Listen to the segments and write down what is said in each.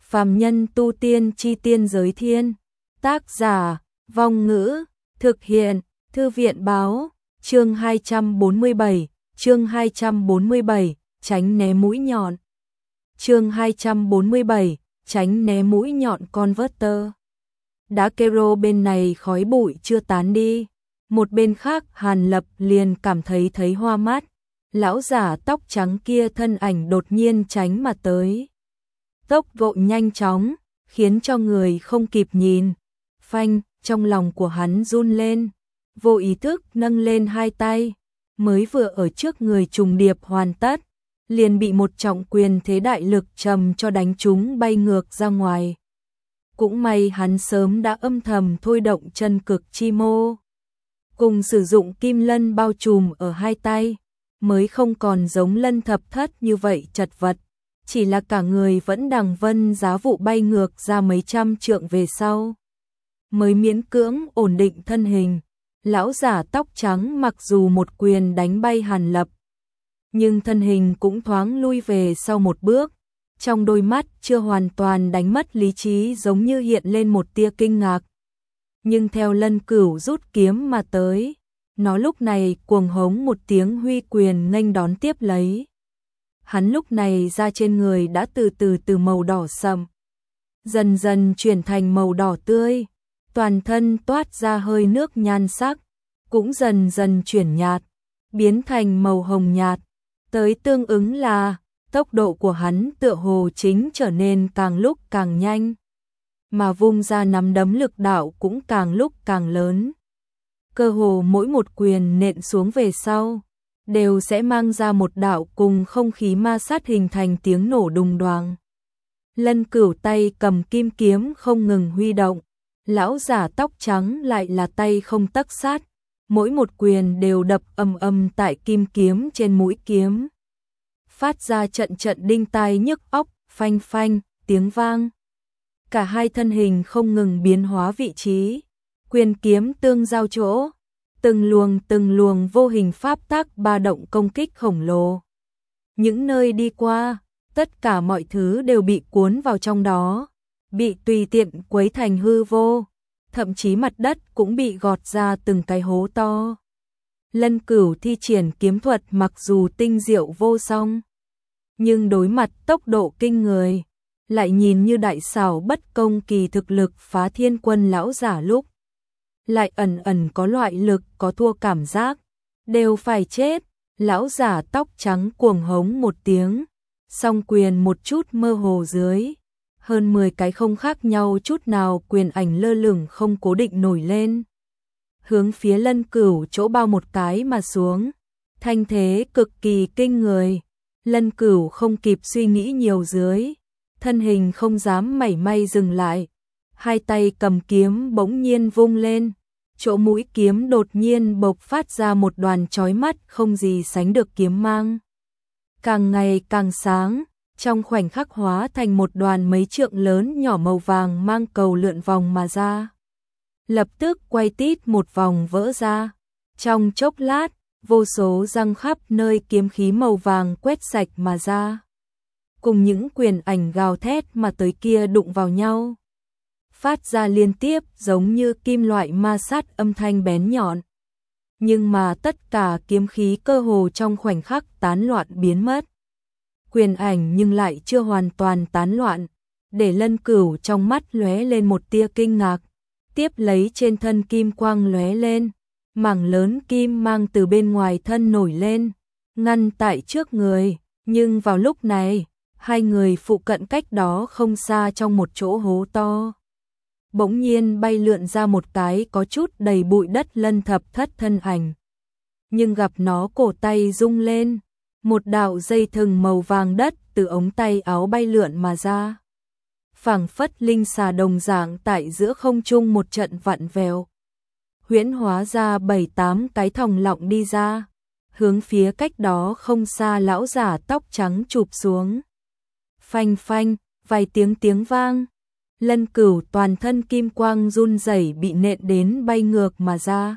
Phàm nhân tu tiên chi tiên giới thiên. Tác giả, Vong Ngữ, thực hiện, Thư viện báo, chương 247, tránh né mũi nhọn. Chương 247, tránh né mũi nhọn converter. Đá kero bên này khói bụi chưa tán đi, một bên khác Hàn Lập liền cảm thấy hoa mắt. Lão giả tóc trắng kia thân ảnh đột nhiên tránh mà tới. Tốc độ nhanh chóng, khiến cho người không kịp nhìn. Phanh, trong lòng của hắn run lên, vô ý thức nâng lên hai tay, mới vừa ở trước người trùng điệp hoàn tất, liền bị một trọng quyền thế đại lực trầm cho đánh trúng bay ngược ra ngoài. Cũng may hắn sớm đã âm thầm thôi động chân cực chi mô, cùng sử dụng kim lân bao trùm ở hai tay, mới không còn giống Lân Thập Thất như vậy chật vật, chỉ là cả người vẫn đằng vân giá vụ bay ngược ra mấy trăm trượng về sau, mới miễn cưỡng ổn định thân hình. Lão giả tóc trắng mặc dù một quyền đánh bay Hàn Lập, nhưng thân hình cũng thoáng lui về sau một bước, trong đôi mắt chưa hoàn toàn đánh mất lý trí giống như hiện lên một tia kinh ngạc. Nhưng theo Lân Cửu rút kiếm mà tới, nó lúc này cuồng hống một tiếng huy quyền nghênh đón tiếp lấy. Hắn lúc này da trên người đã từ màu đỏ sậm, dần dần chuyển thành màu đỏ tươi, toàn thân toát ra hơi nước nhan sắc, cũng dần dần chuyển nhạt, biến thành màu hồng nhạt, tới tương ứng là tốc độ của hắn tựa hồ chính trở nên càng lúc càng nhanh, mà vung ra nắm đấm lực đạo cũng càng lúc càng lớn. Cơ hồ mỗi một quyền nện xuống về sau, đều sẽ mang ra một đạo cùng không khí ma sát hình thành tiếng nổ đùng đoàng. Lân Cửu tay cầm kim kiếm không ngừng huy động, lão giả tóc trắng lại là tay không tấc sát, mỗi một quyền đều đập ầm tại kim kiếm trên mũi kiếm, phát ra trận đinh tai nhức óc, phanh phanh, tiếng vang. Cả hai thân hình không ngừng biến hóa vị trí, quyền kiếm tương giao chỗ, từng luồng vô hình pháp tắc ba động công kích khổng lồ. Những nơi đi qua, tất cả mọi thứ đều bị cuốn vào trong đó, bị tùy tiện quấy thành hư vô, thậm chí mặt đất cũng bị gọt ra từng cái hố to. Lân Cửu thi triển kiếm thuật mặc dù tinh diệu vô song, nhưng đối mặt tốc độ kinh người, lại nhìn như đại xảo bất công kỳ thực lực phá thiên quân lão giả lúc, lại ẩn có loại lực có thua cảm giác, đều phải chết. Lão giả tóc trắng cuồng hống một tiếng, song quyền một chút mơ hồ dưới, hơn 10 cái không khác nhau chút nào quyền ảnh lơ lửng không cố định nổi lên, hướng phía Lân Cửu chỗ bao một cái mà xuống, thanh thế cực kỳ kinh người. Lân Cửu không kịp suy nghĩ nhiều dưới, thân hình không dám mảy may dừng lại, hai tay cầm kiếm bỗng nhiên vung lên, chỗ mũi kiếm đột nhiên bộc phát ra một đoàn chói mắt không gì sánh được kiếm mang, càng ngày càng sáng, trong khoảnh khắc hóa thành một đoàn mấy trượng lớn nhỏ màu vàng mang cầu lượn vòng mà ra, lập tức quay tít một vòng vỡ ra. Trong chốc lát, vô số răng khắp nơi kiếm khí màu vàng quét sạch mà ra, cùng những quyền ảnh gào thét mà tới kia đụng vào nhau, phát ra liên tiếp giống như kim loại ma sát âm thanh bén nhọn. Nhưng mà tất cả kiếm khí cơ hồ trong khoảnh khắc tán loạn biến mất. Quyền ảnh nhưng lại chưa hoàn toàn tán loạn, để Lân Cửu trong mắt lóe lên một tia kinh ngạc, tiếp lấy trên thân kim quang lóe lên, mảng lớn kim mang từ bên ngoài thân nổi lên, ngăn tại trước người, nhưng vào lúc này, hai người phụ cận cách đó không xa trong một chỗ hố to, bỗng nhiên bay lượn ra một cái có chút đầy bụi đất Lân Thập Thất thân ảnh. Nhưng gặp nó cổ tay rung lên, một đạo dây thừng màu vàng đất từ ống tay áo bay lượn mà ra, phảng phất linh xà đồng dạng tại giữa không trung một trận vặn vẹo, huyễn hóa ra 7-8 cái thòng lọng đi ra, hướng phía cách đó không xa lão giả tóc trắng chụp xuống. Phanh phanh, vài tiếng vang, Lân Cửu toàn thân kim quang run rẩy bị nện đến bay ngược mà ra.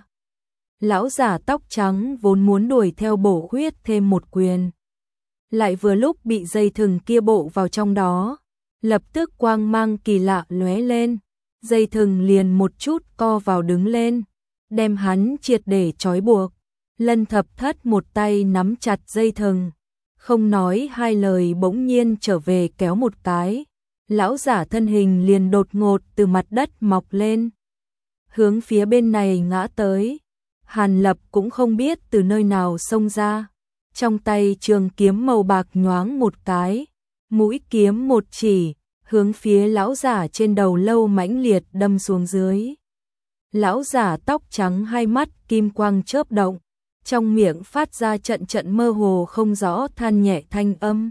Lão giả tóc trắng vốn muốn đuổi theo bổ huyết thêm một quyền, lại vừa lúc bị dây thừng kia bộ vào trong đó, lập tức quang mang kỳ lạ lóe lên, dây thừng liền một chút co vào đứng lên, đem hắn triệt để trói buộc. Lân Thập Thất một tay nắm chặt dây thừng, không nói hai lời bỗng nhiên trở về kéo một cái, lão giả thân hình liền đột ngột từ mặt đất mọc lên, hướng phía bên này ngã tới. Hàn Lập cũng không biết từ nơi nào xông ra, trong tay trường kiếm màu bạc nhoáng một cái, mũi kiếm một chỉ, hướng phía lão giả trên đầu lâu mãnh liệt đâm xuống dưới. Lão giả tóc trắng hai mắt kim quang chớp động, trong miệng phát ra trận trận mơ hồ không rõ than nhẹ thanh âm.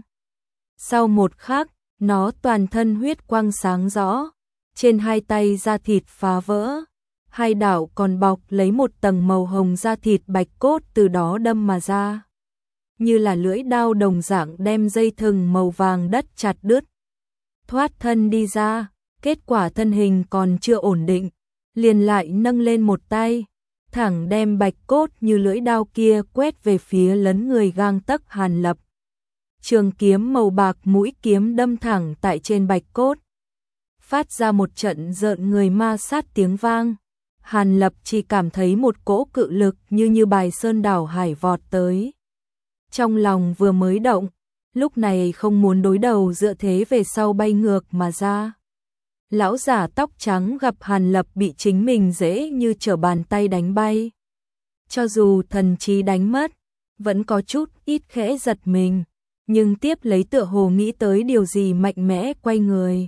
Sau một khắc, nó toàn thân huyết quang sáng rõ, trên hai tay da thịt phá vỡ, hai đảo còn bọc lấy một tầng màu hồng da thịt bạch cốt từ đó đâm mà ra, như là lưỡi đao đồng dạng đem dây thừng màu vàng đất chặt đứt. Thoát thân đi ra, kết quả thân hình còn chưa ổn định, liền lại nâng lên một tay, thẳng đem bạch cốt như lưỡi đao kia quét về phía lấn người gang tấc Hàn Lập. Trường kiếm màu bạc mũi kiếm đâm thẳng tại trên bạch cốt, phát ra một trận rợn người ma sát tiếng vang. Hàn Lập chỉ cảm thấy một cỗ cự lực như bài sơn đảo hải vọt tới. Trong lòng vừa mới động, lúc này không muốn đối đầu dựa thế về sau bay ngược mà ra. Lão giả tóc trắng gặp Hàn Lập bị chính mình dễ như trở bàn tay đánh bay. Cho dù thần trí đánh mất, vẫn có chút ít khẽ giật mình, nhưng tiếp lấy tựa hồ nghĩ tới điều gì mạnh mẽ quay người.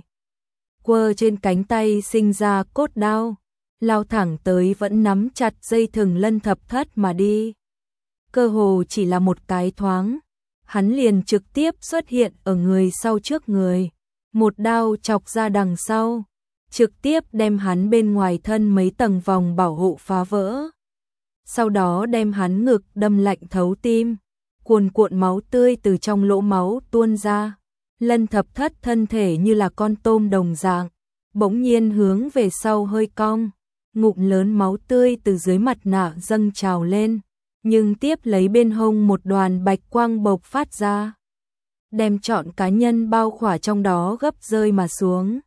Quơ trên cánh tay sinh ra cốt đao, lao thẳng tới vẫn nắm chặt dây thừng Lân Thập Thất mà đi. Cơ hồ chỉ là một cái thoáng, hắn liền trực tiếp xuất hiện ở người sau trước người, một đao chọc ra đằng sau, trực tiếp đem hắn bên ngoài thân mấy tầng vòng bảo hộ phá vỡ. Sau đó đem hắn ngực đâm lạnh thấu tim, cuồn cuộn máu tươi từ trong lỗ máu tuôn ra. Lân Thập Thất thân thể như là con tôm đồng dạng, bỗng nhiên hướng về sau hơi cong, ngụm lớn máu tươi từ dưới mặt nạ dâng trào lên, nhưng tiếp lấy bên hông một đoàn bạch quang bộc phát ra, đem trọn cá nhân bao khỏa trong đó gấp rơi mà xuống.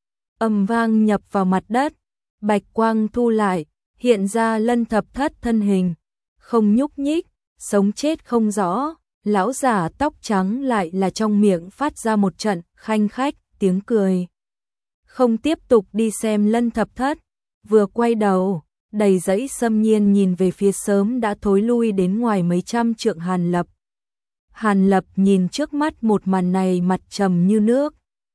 Ầm vang nhập vào mặt đất, bạch quang thu lại, hiện ra Lân Thập Thất thân hình, không nhúc nhích, sống chết không rõ. Lão giả tóc trắng lại là trong miệng phát ra một trận khanh khách tiếng cười. Không tiếp tục đi xem Lân Thập Thất, vừa quay đầu, đầy dẫy xâm nhiên nhìn về phía sớm đã thối lui đến ngoài mấy trăm trượng Hàn Lập. Hàn Lập nhìn trước mắt một màn này mặt trầm như nước.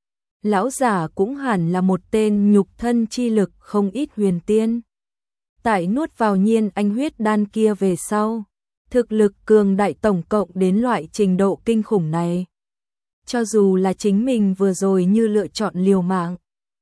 Lão giả cũng hẳn là một tên nhục thân chi lực không ít huyền tiên. Tại nuốt vào nhiên anh huyết đan kia về sau, thực lực cường đại tổng cộng đến loại trình độ kinh khủng này. Cho dù là chính mình vừa rồi như lựa chọn liều mạng,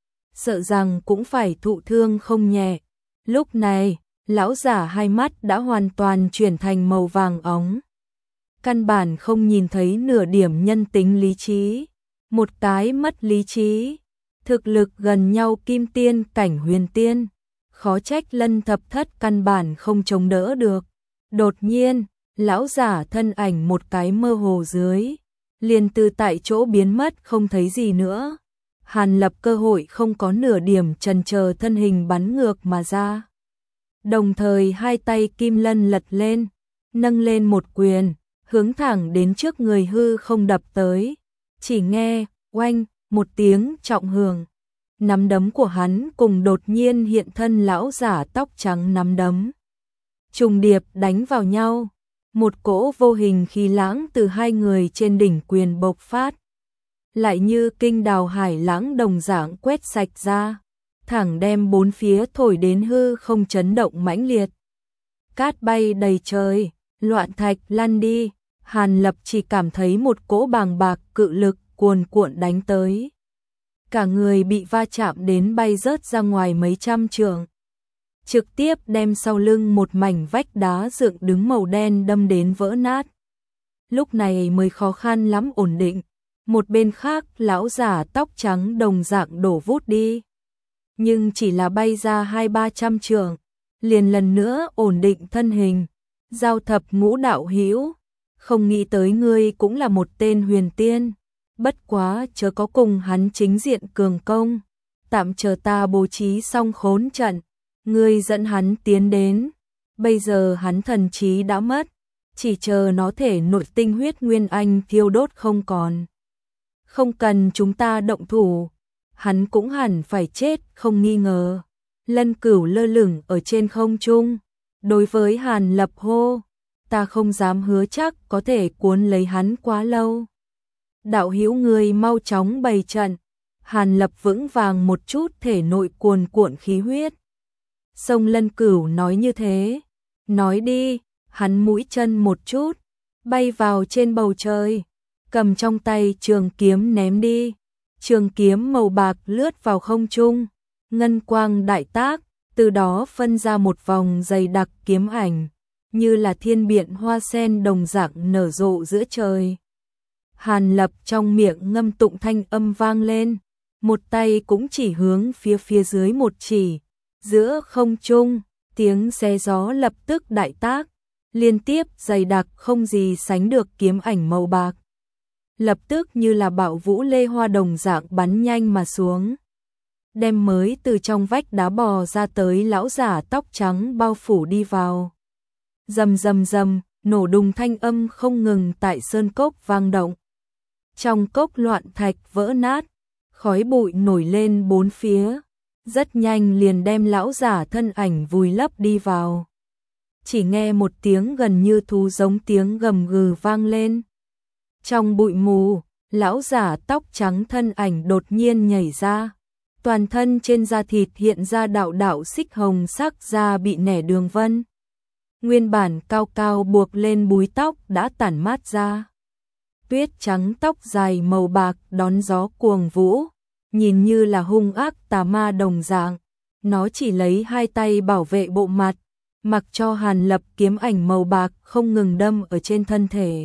sợ rằng cũng phải thụ thương không nhẹ. Lúc này, lão giả hai mắt đã hoàn toàn chuyển thành màu vàng óng. Căn bản không nhìn thấy nửa điểm nhân tính lý trí. Một cái mất lý trí. Thực lực gần nhau kim tiên cảnh huyền tiên. Khó trách Lân Thập Thất căn bản không chống đỡ được. Đột nhiên, lão giả thân ảnh một cái mơ hồ dưới, liền từ tại chỗ biến mất không thấy gì nữa. Hàn Lập cơ hội không có nửa điểm chần chờ, thân hình bắn ngược mà ra. Đồng thời hai tay kim lân lật lên, nâng lên một quyền, hướng thẳng đến trước người hư không đập tới. Chỉ nghe, oanh, một tiếng trọng hưởng. Nắm đấm của hắn cùng đột nhiên hiện thân lão giả tóc trắng nắm đấm. Trùng điệp đánh vào nhau, một cỗ vô hình khí lãng từ hai người trên đỉnh quyền bộc phát, lại như kinh đào hải lãng đồng dạng quét sạch ra, thẳng đem bốn phía thổi đến hư không chấn động mãnh liệt. Cát bay đầy trời, loạn thạch lăn đi, Hàn Lập chỉ cảm thấy một cỗ bàng bạc cự lực cuồn cuộn đánh tới. Cả người bị va chạm đến bay rớt ra ngoài mấy trăm trượng, trực tiếp đem sau lưng một mảnh vách đá dựng đứng màu đen đâm đến vỡ nát. Lúc này mới khó khăn lắm ổn định, một bên khác lão giả tóc trắng đồng dạng đổ vút đi. Nhưng chỉ là bay ra 200-300 trượng, liền lần nữa ổn định thân hình. Giao Thập Ngũ đạo hữu, không nghĩ tới ngươi cũng là một tên huyền tiên. bất quá chớ có cùng hắn chính diện cường công, tạm chờ ta bố trí xong khốn trận, ngươi dẫn hắn tiến đến. Bây giờ hắn thần trí đã mất, chỉ chờ nó thể nội tinh huyết nguyên anh thiêu đốt không còn. Không cần chúng ta động thủ, hắn cũng hẳn phải chết không nghi ngờ. Lân Cửu lơ lửng ở trên không trung, đối với Hàn Lập hô, ta không dám hứa chắc có thể cuốn lấy hắn quá lâu. Đạo hữu người mau chóng bày trận. Hàn Lập vững vàng một chút thể nội cuồn cuộn khí huyết. Sông Lân Cửu nói như thế, nói đi, hắn mũi chân một chút, bay vào trên bầu trời, cầm trong tay trường kiếm ném đi. Trường kiếm màu bạc lướt vào không trung, ngân quang đại tác, từ đó phân ra một vòng dày đặc kiếm ảnh, như là thiên biện hoa sen đồng dạng nở rộ giữa trời. Hàn Lập trong miệng ngâm tụng thanh âm vang lên, một tay cũng chỉ hướng phía dưới một chỉ, giữa không trung, tiếng xé gió lập tức đại tác, liên tiếp dày đặc không gì sánh được kiếm ảnh màu bạc. Lập tức như là bạo vũ lê hoa đồng dạng bắn nhanh mà xuống, đem mới từ trong vách đá bò ra tới lão giả tóc trắng bao phủ đi vào. Rầm rầm rầm, nổ đùng thanh âm không ngừng tại sơn cốc vang động. Trong cốc loạn thạch vỡ nát, khói bụi nổi lên bốn phía, rất nhanh liền đem lão giả thân ảnh vùi lấp đi vào. Chỉ nghe một tiếng gần như thú giống tiếng gầm gừ vang lên. Trong bụi mù, lão giả tóc trắng thân ảnh đột nhiên nhảy ra, toàn thân trên da thịt hiện ra đạo đạo xích hồng sắc da bị nẻ đường vân. Nguyên bản cao cao buộc lên búi tóc đã tản mát ra. Tuyết trắng tóc dài màu bạc đón gió cuồng vũ, nhìn như là hung ác tà ma đồng dạng. Nó chỉ lấy hai tay bảo vệ bộ mặt, mặc cho Hàn Lập kiếm ảnh màu bạc không ngừng đâm ở trên thân thể.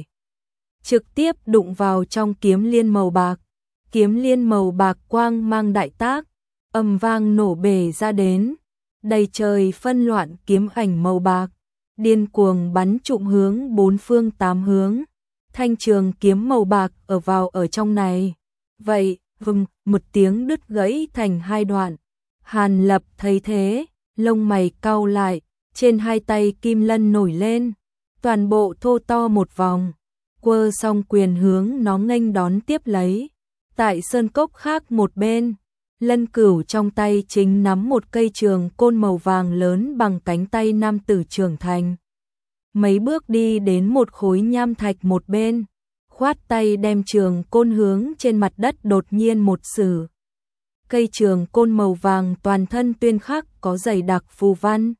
Trực tiếp đụng vào trong kiếm liên màu bạc. Kiếm liên màu bạc quang mang đại tác, ầm vang nổ bể ra đến. Đầy trời phân loạn kiếm ảnh màu bạc, điên cuồng bắn trụm hướng bốn phương tám hướng. Thanh trường kiếm màu bạc ở trong này. Vậy, một tiếng đứt gãy thành hai đoạn. Hàn Lập thấy thế, lông mày cau lại, trên hai tay kim lân nổi lên, toàn bộ thô to một vòng, quơ xong quyền hướng nó nghênh đón tiếp lấy. Tại sơn cốc khác một bên, Lân Cửu trong tay chính nắm một cây trường côn màu vàng lớn bằng cánh tay nam tử trưởng thành. Mấy bước đi đến một khối nham thạch một bên, khoát tay đem trường côn hướng trên mặt đất đột nhiên một sử. Cây trường côn màu vàng toàn thân tuyên khắc có dày đặc phù văn.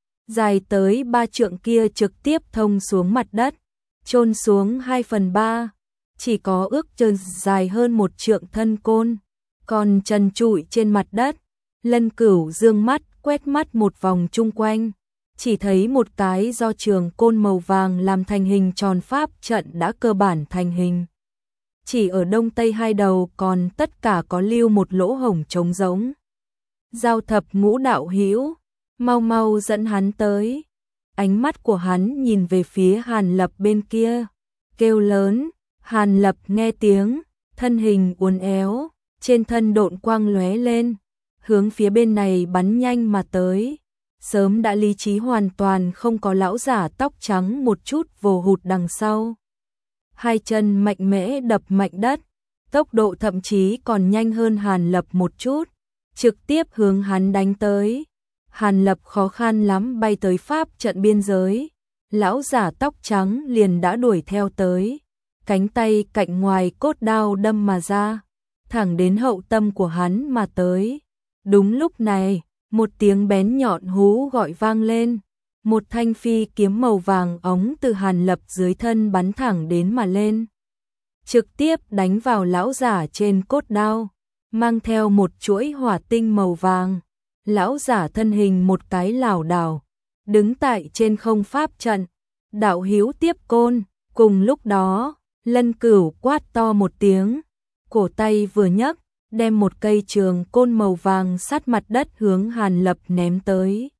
Dài tới 3 trượng kia trực tiếp thông xuống mặt đất, chôn xuống 2/3, chỉ có ước chừng dài hơn 1 trượng thân côn, còn trần trụi trên mặt đất. Lân Cửu dương mắt quét mắt một vòng chung quanh, chỉ thấy một cái do trường côn màu vàng làm thành hình tròn pháp trận đã cơ bản thành hình. Chỉ ở đông tây hai đầu còn tất cả có lưu một lỗ hổng trống rỗng. Giao Thập Ngũ đạo hữu, mau mau dẫn hắn tới. Ánh mắt của hắn nhìn về phía Hàn Lập bên kia, kêu lớn. Hàn Lập nghe tiếng, thân hình uốn éo, trên thân độn quang lóe lên, hướng phía bên này bắn nhanh mà tới. Sớm đã lý trí hoàn toàn không có lão giả tóc trắng một chút vồ hụt đằng sau. Hai chân mạnh mẽ đập mạnh đất, tốc độ thậm chí còn nhanh hơn Hàn Lập một chút, trực tiếp hướng hắn đánh tới. Hàn Lập khó khăn lắm bay tới pháp trận biên giới, lão giả tóc trắng liền đã đuổi theo tới, cánh tay cạnh ngoài cốt đao đâm mà ra, thẳng đến hậu tâm của hắn mà tới. Đúng lúc này, một tiếng bén nhọn hú gọi vang lên, một thanh phi kiếm màu vàng óng từ Hàn Lập dưới thân bắn thẳng đến mà lên, trực tiếp đánh vào lão giả trên cốt đao, mang theo một chuỗi hỏa tinh màu vàng. Lão giả thân hình một cái lảo đảo, đứng tại trên không pháp trận. Đạo hữu tiếp côn. Cùng lúc đó, Lân Cửu quát to một tiếng, cổ tay vừa nhấc, đem một cây trường côn màu vàng sát mặt đất hướng Hàn Lập ném tới.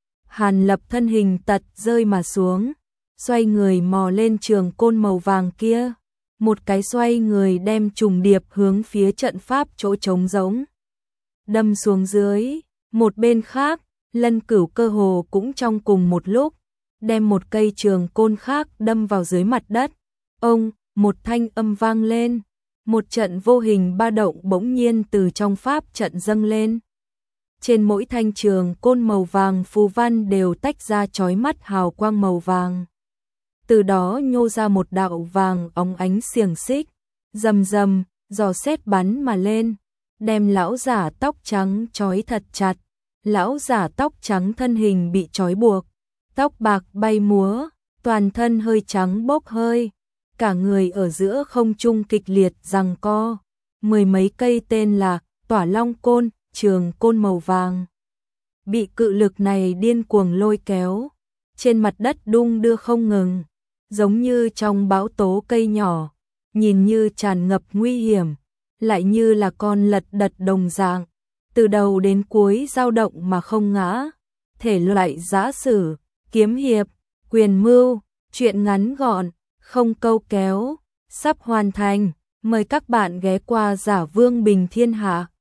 Hàn Lập thân hình tật rơi mà xuống, xoay người mò lên trường côn màu vàng kia, một cái xoay người đem trùng điệp hướng phía trận pháp chỗ trống rỗng đâm xuống dưới. Một bên khác, Lân Cửu cơ hồ cũng trong cùng một lúc, đem một cây trường côn khác đâm vào dưới mặt đất. Ông, một thanh âm vang lên, một trận vô hình ba động bỗng nhiên từ trong pháp trận dâng lên. Trên mỗi thanh trường côn màu vàng phù văn đều tách ra chói mắt hào quang màu vàng. Từ đó nhô ra một đạo vàng óng ánh xiềng xích, rầm rầm, giò sét bắn mà lên, đem lão giả tóc trắng trói thật chặt. Lão giả tóc trắng thân hình bị trói buộc, tóc bạc bay múa, toàn thân hơi trắng bốc hơi, cả người ở giữa không trung kịch liệt giằng co. Mười mấy cây tên là Tỏa Long Côn, trường côn màu vàng bị cự lực này điên cuồng lôi kéo, trên mặt đất đung đưa không ngừng, giống như trong bão tố cây nhỏ, nhìn như tràn ngập nguy hiểm, lại như là con lật đật đồng dạng, từ đầu đến cuối dao động mà không ngã. Thể loại giã sử, kiếm hiệp, quyền mưu, truyện ngắn gọn, không câu kéo, sắp hoàn thành. Mời các bạn ghé qua Giả Vương Bình Thiên Hạ.